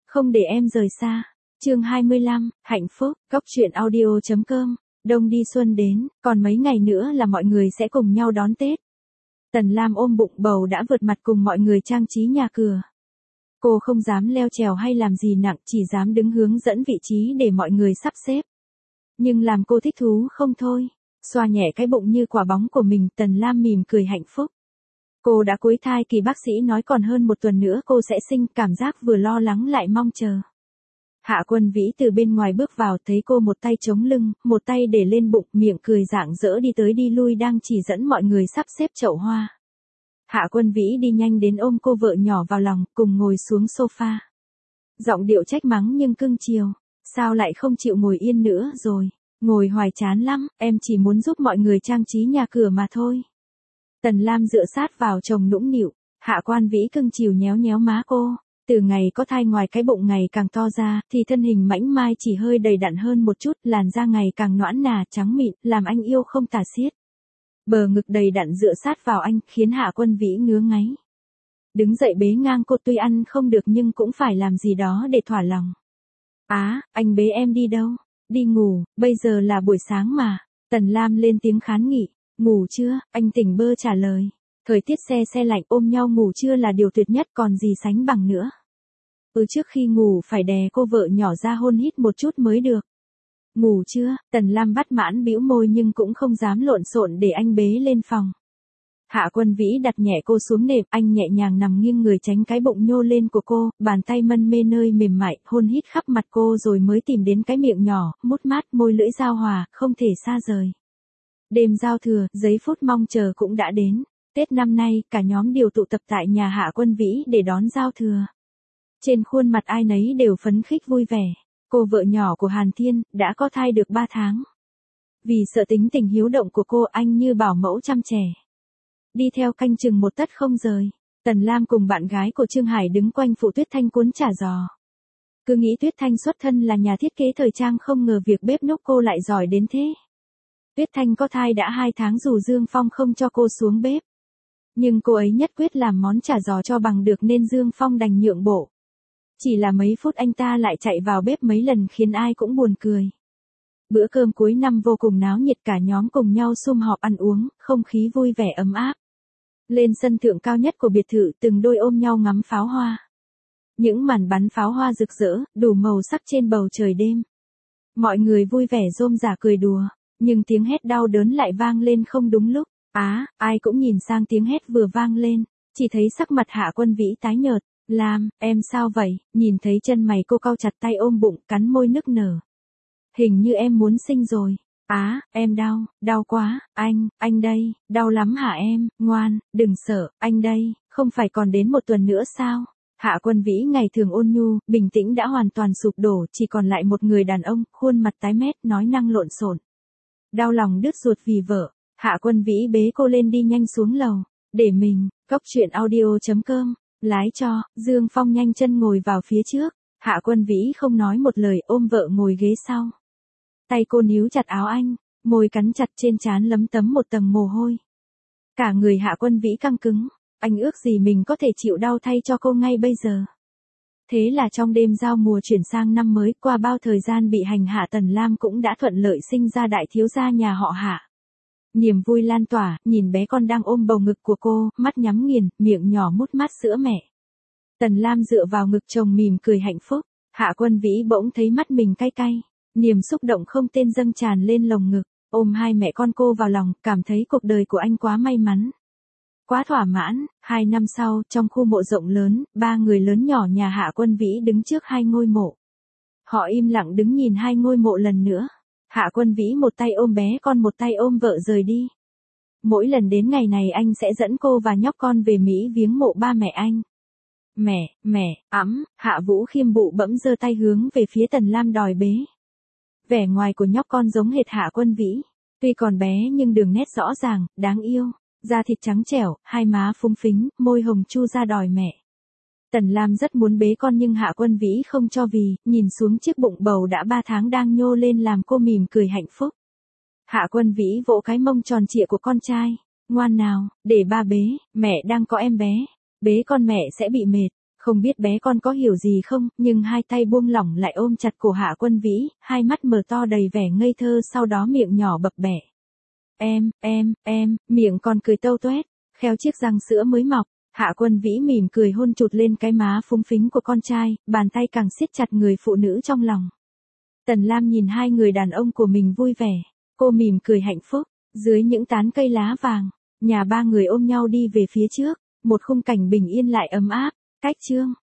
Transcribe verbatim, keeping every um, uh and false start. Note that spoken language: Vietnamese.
Không để em rời xa. Chương hai mươi lăm, hạnh phúc, góc truyện audio chấm com. Đông đi xuân đến, còn mấy ngày nữa là mọi người sẽ cùng nhau đón Tết. Tần Lam ôm bụng bầu đã vượt mặt cùng mọi người trang trí nhà cửa. Cô không dám leo trèo hay làm gì nặng, chỉ dám đứng hướng dẫn vị trí để mọi người sắp xếp. Nhưng làm cô thích thú không thôi. Xoa nhẹ cái bụng như quả bóng của mình, Tần Lam mỉm cười hạnh phúc. Cô đã cuối thai kỳ, bác sĩ nói còn hơn một tuần nữa cô sẽ sinh, cảm giác vừa lo lắng lại mong chờ. Hạ Quân Vĩ từ bên ngoài bước vào, thấy cô một tay chống lưng, một tay để lên bụng, miệng cười rạng rỡ đi tới đi lui đang chỉ dẫn mọi người sắp xếp chậu hoa. Hạ Quân Vĩ đi nhanh đến ôm cô vợ nhỏ vào lòng, cùng ngồi xuống sofa. Giọng điệu trách mắng nhưng cưng chiều, sao lại không chịu ngồi yên nữa rồi, ngồi hoài chán lắm, em chỉ muốn giúp mọi người trang trí nhà cửa mà thôi. Tần Lam dựa sát vào chồng nũng nịu, Hạ Quan Vĩ cưng chiều nhéo nhéo má cô. Từ ngày có thai ngoài cái bụng ngày càng to ra, thì thân hình mảnh mai chỉ hơi đầy đặn hơn một chút, làn da ngày càng nõn nà trắng mịn, làm anh yêu không tả xiết. Bờ ngực đầy đặn dựa sát vào anh, khiến Hạ Quân Vĩ ngứa ngáy. Đứng dậy bế ngang cô, tuy ăn không được nhưng cũng phải làm gì đó để thỏa lòng. Á, anh bế em đi đâu? Đi ngủ, bây giờ là buổi sáng mà. Tần Lam lên tiếng kháng nghị. Ngủ chưa? Anh tỉnh bơ trả lời. Thời tiết se se lạnh, ôm nhau ngủ trưa là điều tuyệt nhất, còn gì sánh bằng nữa. Ừ, trước khi ngủ phải đè cô vợ nhỏ ra hôn hít một chút mới được. Ngủ chưa? Tần Lam bắt mãn bĩu môi nhưng cũng không dám lộn xộn để anh bế lên phòng. Hạ Quân Vĩ đặt nhẹ cô xuống nệm, anh nhẹ nhàng nằm nghiêng người tránh cái bụng nhô lên của cô, bàn tay mân mê nơi mềm mại, hôn hít khắp mặt cô rồi mới tìm đến cái miệng nhỏ, mút mát môi lưỡi giao hòa, không thể xa rời. Đêm giao thừa, giây phút mong chờ cũng đã đến. Tết năm nay, cả nhóm đều tụ tập tại nhà Hạ Quân Vĩ để đón giao thừa. Trên khuôn mặt ai nấy đều phấn khích vui vẻ. Cô vợ nhỏ của Hàn Thiên, đã có thai được ba tháng. Vì sợ tính tình hiếu động của cô, anh như bảo mẫu chăm trẻ. Đi theo canh chừng một tấc không rời. Tần Lam cùng bạn gái của Trương Hải đứng quanh phụ Tuyết Thanh cuốn chả giò. Cứ nghĩ Tuyết Thanh xuất thân là nhà thiết kế thời trang, không ngờ việc bếp núc cô lại giỏi đến thế. Tuyết Thanh có thai đã hai tháng dù Dương Phong không cho cô xuống bếp. Nhưng cô ấy nhất quyết làm món chả giò cho bằng được nên Dương Phong đành nhượng bộ. Chỉ là mấy phút anh ta lại chạy vào bếp mấy lần khiến ai cũng buồn cười. Bữa cơm cuối năm vô cùng náo nhiệt, cả nhóm cùng nhau sum họp ăn uống, không khí vui vẻ ấm áp. Lên sân thượng cao nhất của biệt thự, từng đôi ôm nhau ngắm pháo hoa. Những màn bắn pháo hoa rực rỡ, đủ màu sắc trên bầu trời đêm. Mọi người vui vẻ rôm rả cười đùa, nhưng tiếng hét đau đớn lại vang lên không đúng lúc. Á, à, ai cũng nhìn sang tiếng hét vừa vang lên, chỉ thấy sắc mặt Hạ Quân Vĩ tái nhợt. Lam, em sao vậy? Nhìn thấy chân mày cô cau chặt, tay ôm bụng, cắn môi nức nở. Hình như em muốn sinh rồi. Á, à, em đau, đau quá, anh, anh đây, đau lắm hả em, ngoan, đừng sợ, anh đây, không phải còn đến một tuần nữa sao? Hạ Quân Vĩ ngày thường ôn nhu, bình tĩnh đã hoàn toàn sụp đổ, chỉ còn lại một người đàn ông, khuôn mặt tái mét, nói năng lộn xộn. Đau lòng đứt ruột vì vợ. Hạ Quân Vĩ bế cô lên đi nhanh xuống lầu. Để mình, góc truyện audio chấm com, lái cho. Dương Phong nhanh chân ngồi vào phía trước. Hạ Quân Vĩ không nói một lời, ôm vợ ngồi ghế sau. Tay cô níu chặt áo anh, môi cắn chặt, trên trán lấm tấm một tầng mồ hôi. Cả người Hạ Quân Vĩ căng cứng. Anh ước gì mình có thể chịu đau thay cho cô ngay bây giờ. Thế là trong đêm giao mùa chuyển sang năm mới, qua bao thời gian bị hành hạ, Tần Lam cũng đã thuận lợi sinh ra đại thiếu gia nhà họ Hạ. Niềm vui lan tỏa, nhìn bé con đang ôm bầu ngực của cô, mắt nhắm nghiền, miệng nhỏ mút mát sữa mẹ. Tần Lam dựa vào ngực chồng mỉm cười hạnh phúc. Hạ Quân Vĩ bỗng thấy mắt mình cay cay, niềm xúc động không tên dâng tràn lên lồng ngực, ôm hai mẹ con cô vào lòng, cảm thấy cuộc đời của anh quá may mắn. Quá thỏa mãn. Hai năm sau, trong khu mộ rộng lớn, ba người lớn nhỏ nhà Hạ Quân Vĩ đứng trước hai ngôi mộ. Họ im lặng đứng nhìn hai ngôi mộ lần nữa. Hạ Quân Vĩ một tay ôm bé con, một tay ôm vợ rời đi. Mỗi lần đến ngày này anh sẽ dẫn cô và nhóc con về Mỹ viếng mộ ba mẹ anh. Mẹ, mẹ, ẵm, Hạ Vũ Khiêm bụ bẫm giơ tay hướng về phía Tần Lam đòi bế. Vẻ ngoài của nhóc con giống hệt Hạ Quân Vĩ. Tuy còn bé nhưng đường nét rõ ràng, đáng yêu. Da thịt trắng trẻo, hai má phúng phính, môi hồng chu ra đòi mẹ. Tần Lam rất muốn bế con nhưng Hạ Quân Vĩ không cho, vì nhìn xuống chiếc bụng bầu đã ba tháng đang nhô lên làm cô mỉm cười hạnh phúc. Hạ Quân Vĩ vỗ cái mông tròn trịa của con trai. Ngoan nào, để ba bế, mẹ đang có em bé. Bế con mẹ sẽ bị mệt. Không biết bé con có hiểu gì không, nhưng hai tay buông lỏng lại ôm chặt cổ Hạ Quân Vĩ, hai mắt mở to đầy vẻ ngây thơ, sau đó miệng nhỏ bập bẹ. Em, em, em, miệng còn cười tâu toét, khéo chiếc răng sữa mới mọc. Hạ Quân Vĩ mỉm cười hôn chụt lên cái má phúng phính của con trai, bàn tay càng siết chặt người phụ nữ trong lòng. Tần Lam nhìn hai người đàn ông của mình vui vẻ, cô mỉm cười hạnh phúc, dưới những tán cây lá vàng, nhà ba người ôm nhau đi về phía trước, một khung cảnh bình yên lại ấm áp. Cách chương